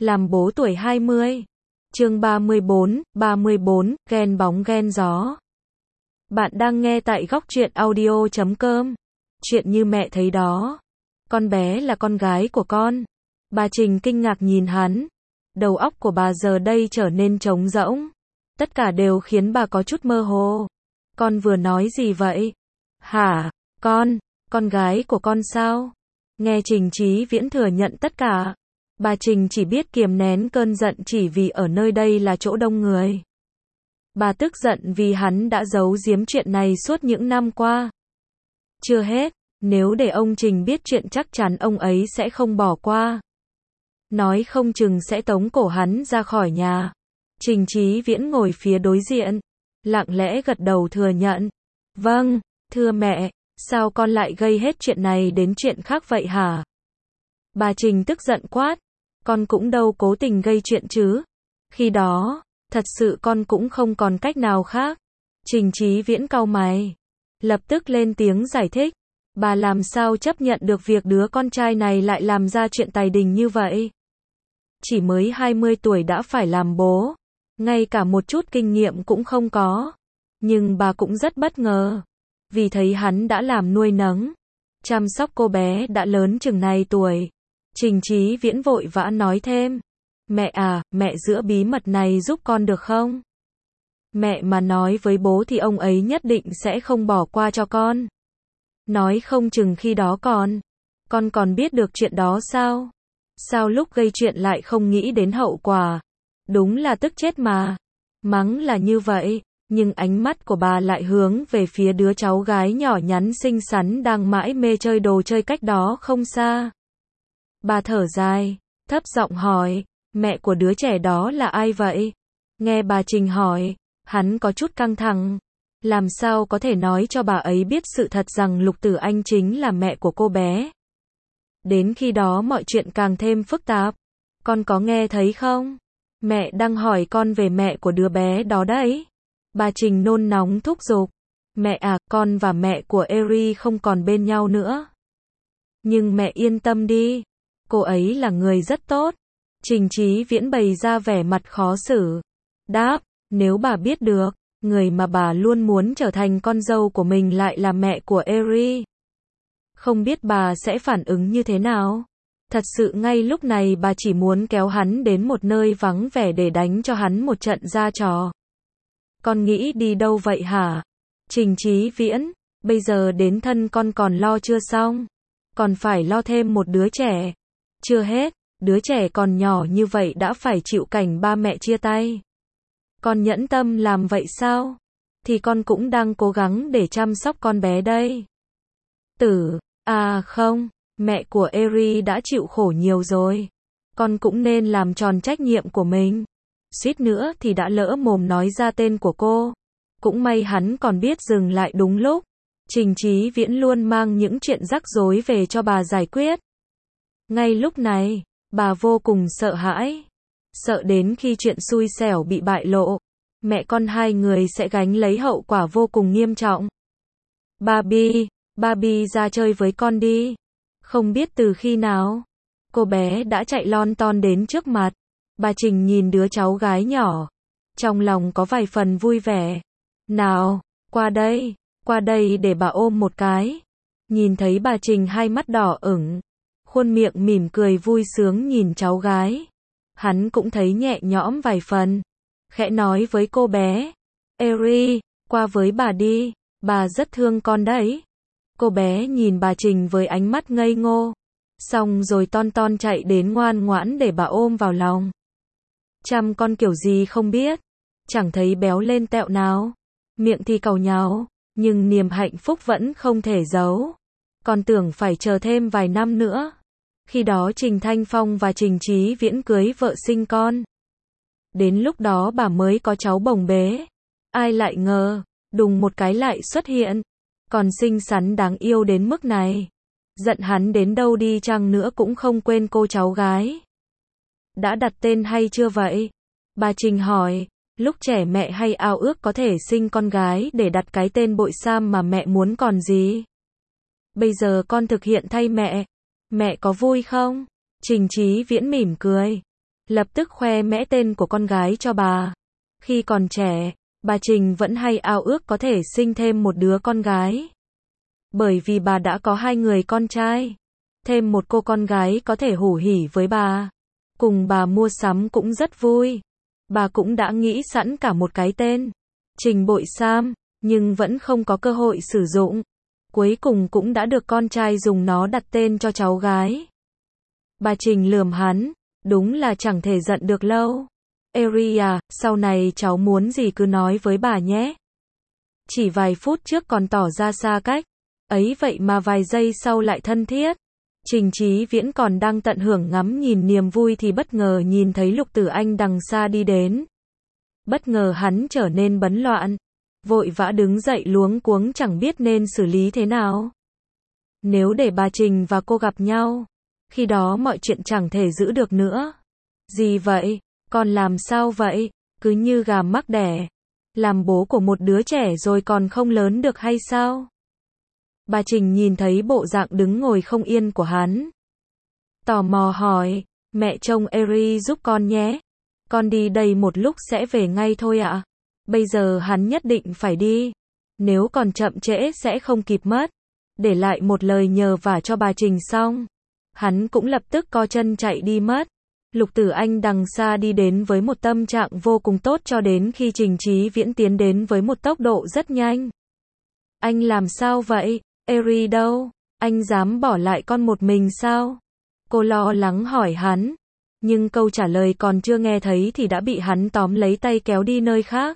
Làm bố tuổi 20. Chương 34, ghen bóng ghen gió. Bạn đang nghe tại góc truyện audio.com. Chuyện như mẹ thấy đó. Con bé là con gái của con. Bà Trình kinh ngạc nhìn hắn. Đầu óc của bà giờ đây trở nên trống rỗng. Tất cả đều khiến bà có chút mơ hồ. Con vừa nói gì vậy? Hả? Con gái của con sao? Nghe Trình Chí Viễn thừa nhận tất cả. Bà Trình chỉ biết kiềm nén cơn giận chỉ vì ở nơi đây là chỗ đông người. Bà tức giận vì hắn đã giấu giếm chuyện này suốt những năm qua. Chưa hết, nếu để ông Trình biết chuyện chắc chắn ông ấy sẽ không bỏ qua. Nói không chừng sẽ tống cổ hắn ra khỏi nhà. Trình Chí Viễn ngồi phía đối diện, lặng lẽ gật đầu thừa nhận. Vâng, thưa mẹ, sao con lại gây hết chuyện này đến chuyện khác vậy hả? Bà Trình tức giận quát. Con cũng đâu cố tình gây chuyện chứ. Khi đó, thật sự con cũng không còn cách nào khác. Trình Chí Viễn cau mày. Lập tức lên tiếng giải thích. Bà làm sao chấp nhận được việc đứa con trai này lại làm ra chuyện tài đình như vậy? Chỉ mới 20 tuổi đã phải làm bố. Ngay cả một chút kinh nghiệm cũng không có. Nhưng bà cũng rất bất ngờ. Vì thấy hắn đã làm nuôi nấng, chăm sóc cô bé đã lớn chừng này tuổi. Trình Chí Viễn vội vã nói thêm. Mẹ à, mẹ giữ bí mật này giúp con được không? Mẹ mà nói với bố thì ông ấy nhất định sẽ không bỏ qua cho con. Nói không chừng khi đó con còn biết được chuyện đó sao? Sao lúc gây chuyện lại không nghĩ đến hậu quả? Đúng là tức chết mà. Mắng là như vậy, nhưng ánh mắt của bà lại hướng về phía đứa cháu gái nhỏ nhắn xinh xắn đang mãi mê chơi đồ chơi cách đó không xa. Bà thở dài, thấp giọng hỏi, mẹ của đứa trẻ đó là ai vậy? Nghe bà Trình hỏi, hắn có chút căng thẳng. Làm sao có thể nói cho bà ấy biết sự thật rằng Lục Tử Anh chính là mẹ của cô bé? Đến khi đó mọi chuyện càng thêm phức tạp. Con có nghe thấy không? Mẹ đang hỏi con về mẹ của đứa bé đó đấy. Bà Trình nôn nóng thúc giục. Mẹ à, con và mẹ của Eri không còn bên nhau nữa. Nhưng mẹ yên tâm đi. Cô ấy là người rất tốt. Trình Chí Viễn bày ra vẻ mặt khó xử. Đáp, nếu bà biết được, người mà bà luôn muốn trở thành con dâu của mình lại là mẹ của Eri. Không biết bà sẽ phản ứng như thế nào? Thật sự ngay lúc này bà chỉ muốn kéo hắn đến một nơi vắng vẻ để đánh cho hắn một trận ra trò. Con nghĩ đi đâu vậy hả? Trình Chí Viễn, bây giờ đến thân con còn lo chưa xong. Còn phải lo thêm một đứa trẻ. Chưa hết, đứa trẻ còn nhỏ như vậy đã phải chịu cảnh ba mẹ chia tay. Con nhẫn tâm làm vậy sao? Thì con cũng đang cố gắng để chăm sóc con bé đây. À không, mẹ của Eri đã chịu khổ nhiều rồi. Con cũng nên làm tròn trách nhiệm của mình. Suýt nữa thì đã lỡ mồm nói ra tên của cô. Cũng may hắn còn biết dừng lại đúng lúc. Trình Chí Viễn luôn mang những chuyện rắc rối về cho bà giải quyết. Ngay lúc này, bà vô cùng sợ hãi. Sợ đến khi chuyện xui xẻo bị bại lộ, mẹ con hai người sẽ gánh lấy hậu quả vô cùng nghiêm trọng. Barbie ra chơi với con đi. Không biết từ khi nào, cô bé đã chạy lon ton đến trước mặt. Bà Trình nhìn đứa cháu gái nhỏ. Trong lòng có vài phần vui vẻ. Nào, qua đây để bà ôm một cái. Nhìn thấy bà Trình hai mắt đỏ ửng, khuôn miệng mỉm cười vui sướng nhìn cháu gái. Hắn cũng thấy nhẹ nhõm vài phần. Khẽ nói với cô bé. Eri, qua với bà đi, bà rất thương con đấy. Cô bé nhìn bà Trình với ánh mắt ngây ngô. Xong rồi ton chạy đến ngoan ngoãn để bà ôm vào lòng. Chăm con kiểu gì không biết. Chẳng thấy béo lên tẹo nào. Miệng thì càu nhàu, nhưng niềm hạnh phúc vẫn không thể giấu. Con tưởng phải chờ thêm vài năm nữa. Khi đó Trình Thanh Phong và Trình Chí Viễn cưới vợ sinh con. Đến lúc đó bà mới có cháu bồng bế. Ai lại ngờ, đùng một cái lại xuất hiện. Còn xinh xắn đáng yêu đến mức này. Giận hắn đến đâu đi chăng nữa cũng không quên cô cháu gái. Đã đặt tên hay chưa vậy? Bà Trình hỏi. Lúc trẻ mẹ hay ao ước có thể sinh con gái để đặt cái tên Bội Sam mà mẹ muốn còn gì. Bây giờ con thực hiện thay mẹ. Mẹ có vui không? Trình Chí Viễn mỉm cười. lập tức khoe mẽ tên của con gái cho bà. Khi còn trẻ, bà Trình vẫn hay ao ước có thể sinh thêm một đứa con gái. Bởi vì bà đã có 2 người con trai. Thêm một cô con gái có thể hủ hỉ với bà. Cùng bà mua sắm cũng rất vui. Bà cũng đã nghĩ sẵn cả một cái tên. Trình Bội Sam, nhưng vẫn không có cơ hội sử dụng. Cuối cùng cũng đã được con trai dùng nó đặt tên cho cháu gái. Bà Trình lườm hắn, đúng là chẳng thể giận được lâu. Eri à, sau này cháu muốn gì cứ nói với bà nhé. Chỉ vài phút trước còn tỏ ra xa cách. Ấy vậy mà vài giây sau lại thân thiết. Trình Chí Viễn còn đang tận hưởng ngắm nhìn niềm vui thì bất ngờ nhìn thấy Lục Tử Anh đằng xa đi đến. Bất ngờ hắn trở nên bấn loạn. Vội vã đứng dậy luống cuống chẳng biết nên xử lý thế nào. Nếu để bà Trình và cô gặp nhau, khi đó mọi chuyện chẳng thể giữ được nữa. Gì vậy? Con làm sao vậy? Cứ như gà mắc đẻ. Làm bố của một đứa trẻ rồi còn không lớn được hay sao? Bà Trình nhìn thấy bộ dạng đứng ngồi không yên của hắn. Tò mò hỏi, mẹ trông Eri giúp con nhé. Con đi đây một lúc sẽ về ngay thôi ạ. Bây giờ hắn nhất định phải đi. Nếu còn chậm trễ sẽ không kịp mất. Để lại một lời nhờ vả cho bà Trình xong. Hắn cũng lập tức co chân chạy đi mất. Lục Tử Anh đằng xa đi đến với một tâm trạng vô cùng tốt cho đến khi Trình Chí Viễn tiến đến với một tốc độ rất nhanh. Anh làm sao vậy? Eri đâu? Anh dám bỏ lại con một mình sao? Cô lo lắng hỏi hắn. Nhưng câu trả lời còn chưa nghe thấy thì đã bị hắn tóm lấy tay kéo đi nơi khác.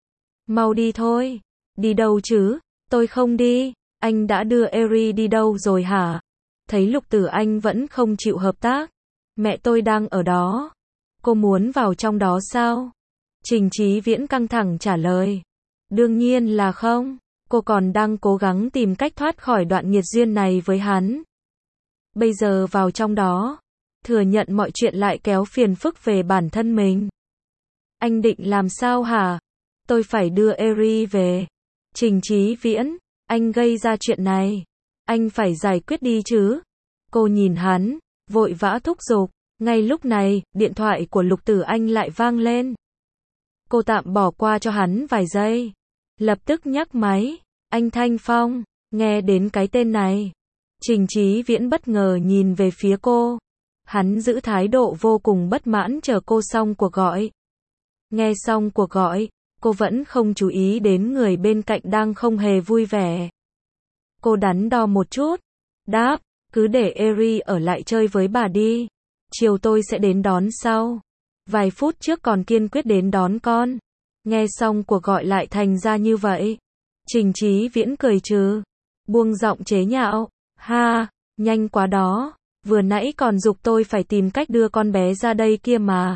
Mau đi thôi. Đi đâu chứ? Tôi không đi. Anh đã đưa Eri đi đâu rồi hả? Thấy Lục Tử Anh vẫn không chịu hợp tác. Mẹ tôi đang ở đó. Cô muốn vào trong đó sao? Trình Chí Viễn căng thẳng trả lời. Đương nhiên là không. Cô còn đang cố gắng tìm cách thoát khỏi đoạn nghiệt duyên này với hắn. Bây giờ vào trong đó, thừa nhận mọi chuyện lại kéo phiền phức về bản thân mình. Anh định làm sao hả? Tôi phải đưa Eri về. Trình Chí Viễn, anh gây ra chuyện này. Anh phải giải quyết đi chứ. Cô nhìn hắn, vội vã thúc giục. Ngay lúc này, điện thoại của Lục Tử Anh lại vang lên. Cô tạm bỏ qua cho hắn vài giây. Lập tức nhắc máy. Anh Thanh Phong. Nghe đến cái tên này, Trình Chí Viễn bất ngờ nhìn về phía cô. Hắn giữ thái độ vô cùng bất mãn chờ cô xong cuộc gọi. Nghe xong cuộc gọi, cô vẫn không chú ý đến người bên cạnh đang không hề vui vẻ. Cô đắn đo một chút. Đáp, cứ để Eri ở lại chơi với bà đi. Chiều tôi sẽ đến đón sau. Vài phút trước còn kiên quyết đến đón con. Nghe xong cuộc gọi lại thành ra như vậy. Trình Chí Viễn cười trừ. Buông giọng chế nhạo. Ha, nhanh quá đó. Vừa nãy còn giục tôi phải tìm cách đưa con bé ra đây kia mà.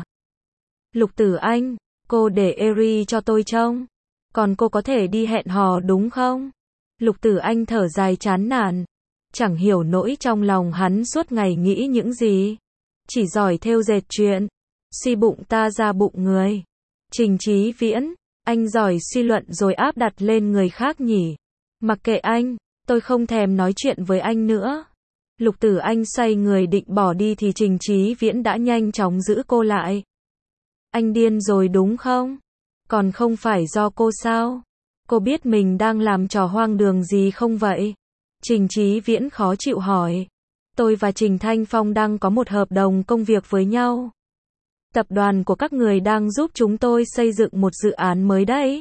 Lục Tử Anh, cô để Eri cho tôi trông. Còn cô có thể đi hẹn hò đúng không? Lục Tử Anh thở dài chán nản. Chẳng hiểu nỗi trong lòng hắn suốt ngày nghĩ những gì. Chỉ giỏi thêu dệt chuyện. Suy bụng ta ra bụng người. Trình Chí Viễn, anh giỏi suy luận rồi áp đặt lên người khác nhỉ. Mặc kệ anh, tôi không thèm nói chuyện với anh nữa. Lục Tử Anh xoay người định bỏ đi thì Trình Chí Viễn đã nhanh chóng giữ cô lại. Anh điên rồi đúng không? Còn không phải do cô sao? Cô biết mình đang làm trò hoang đường gì không vậy? Trình Chí Viễn khó chịu hỏi. Tôi và Trình Thanh Phong đang có một hợp đồng công việc với nhau. Tập đoàn của các người đang giúp chúng tôi xây dựng một dự án mới đấy.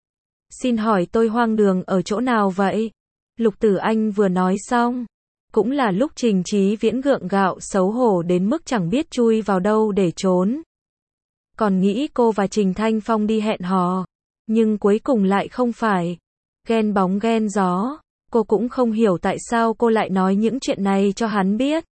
Xin hỏi tôi hoang đường ở chỗ nào vậy? Lục Tử Anh vừa nói xong. Cũng là lúc Trình Chí Viễn gượng gạo xấu hổ đến mức chẳng biết chui vào đâu để trốn. Còn nghĩ cô và Trình Thanh Phong đi hẹn hò. Nhưng cuối cùng lại không phải. Ghen bóng ghen gió. Cô cũng không hiểu tại sao cô lại nói những chuyện này cho hắn biết.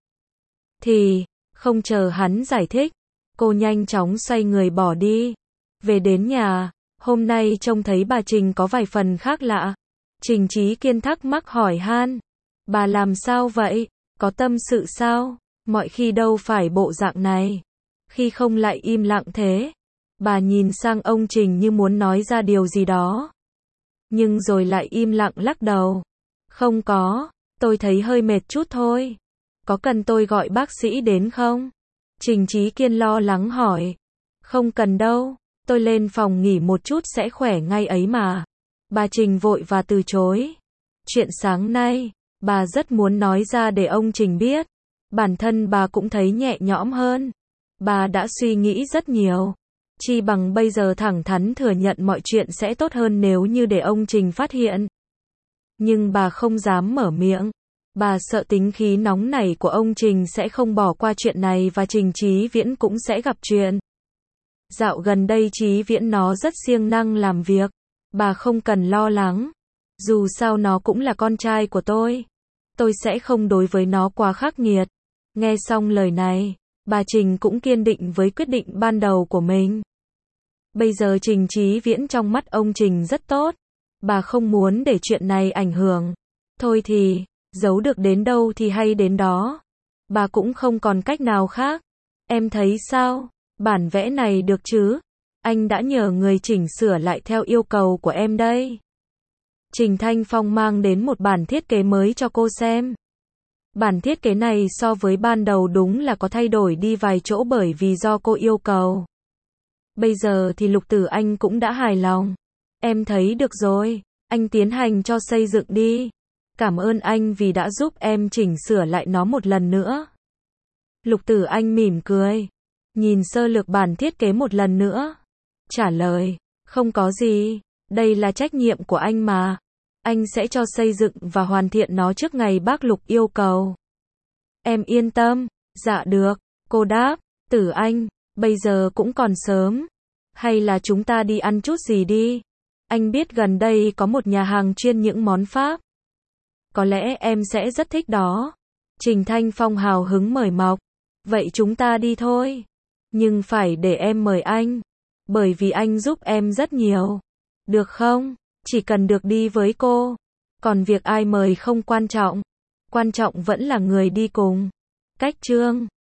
Thì, không chờ hắn giải thích. Cô nhanh chóng xoay người bỏ đi. Về đến nhà, hôm nay trông thấy bà Trình có vài phần khác lạ. Trình Chí Kiên thắc mắc hỏi han. Bà làm sao vậy? Có tâm sự sao? Mọi khi đâu phải bộ dạng này. Khi không lại im lặng thế. Bà nhìn sang ông Trình như muốn nói ra điều gì đó. Nhưng rồi lại im lặng lắc đầu. Không có, tôi thấy hơi mệt chút thôi. Có cần tôi gọi bác sĩ đến không? Trình Chí Kiên lo lắng hỏi. Không cần đâu, tôi lên phòng nghỉ một chút sẽ khỏe ngay ấy mà. Bà Trình vội và từ chối. Chuyện sáng nay, bà rất muốn nói ra để ông Trình biết. Bản thân bà cũng thấy nhẹ nhõm hơn. Bà đã suy nghĩ rất nhiều. Chi bằng bây giờ thẳng thắn thừa nhận mọi chuyện sẽ tốt hơn nếu như để ông Trình phát hiện. Nhưng bà không dám mở miệng. Bà sợ tính khí nóng nảy của ông Trình sẽ không bỏ qua chuyện này và Trình Chí Viễn cũng sẽ gặp chuyện. Dạo gần đây Chí Viễn nó rất siêng năng làm việc. Bà không cần lo lắng. Dù sao nó cũng là con trai của tôi. Tôi sẽ không đối với nó quá khắc nghiệt. Nghe xong lời này, bà Trình cũng kiên định với quyết định ban đầu của mình. Bây giờ Trình Chí Viễn trong mắt ông Trình rất tốt. Bà không muốn để chuyện này ảnh hưởng. Thôi thì, giấu được đến đâu thì hay đến đó. Bà cũng không còn cách nào khác. Em thấy sao? Bản vẽ này được chứ? Anh đã nhờ người chỉnh sửa lại theo yêu cầu của em đây. Trình Thanh Phong mang đến một bản thiết kế mới cho cô xem. Bản thiết kế này so với ban đầu đúng là có thay đổi đi vài chỗ bởi vì do cô yêu cầu. Bây giờ thì Lục Tử Anh cũng đã hài lòng. Em thấy được rồi, anh tiến hành cho xây dựng đi. Cảm ơn anh vì đã giúp em chỉnh sửa lại nó một lần nữa. Lục Tử Anh mỉm cười, nhìn sơ lược bản thiết kế một lần nữa. Trả lời, không có gì, đây là trách nhiệm của anh mà. Anh sẽ cho xây dựng và hoàn thiện nó trước ngày bác Lục yêu cầu. Em yên tâm, dạ được, cô đáp. Tử Anh, bây giờ cũng còn sớm. Hay là chúng ta đi ăn chút gì đi? Anh biết gần đây có một nhà hàng chuyên những món Pháp. Có lẽ em sẽ rất thích đó. Trình Thanh Phong hào hứng mời mọc. Vậy chúng ta đi thôi. Nhưng phải để em mời anh. Bởi vì anh giúp em rất nhiều. Được không? Chỉ cần được đi với cô. Còn việc ai mời không quan trọng. Quan trọng vẫn là người đi cùng. Cách chương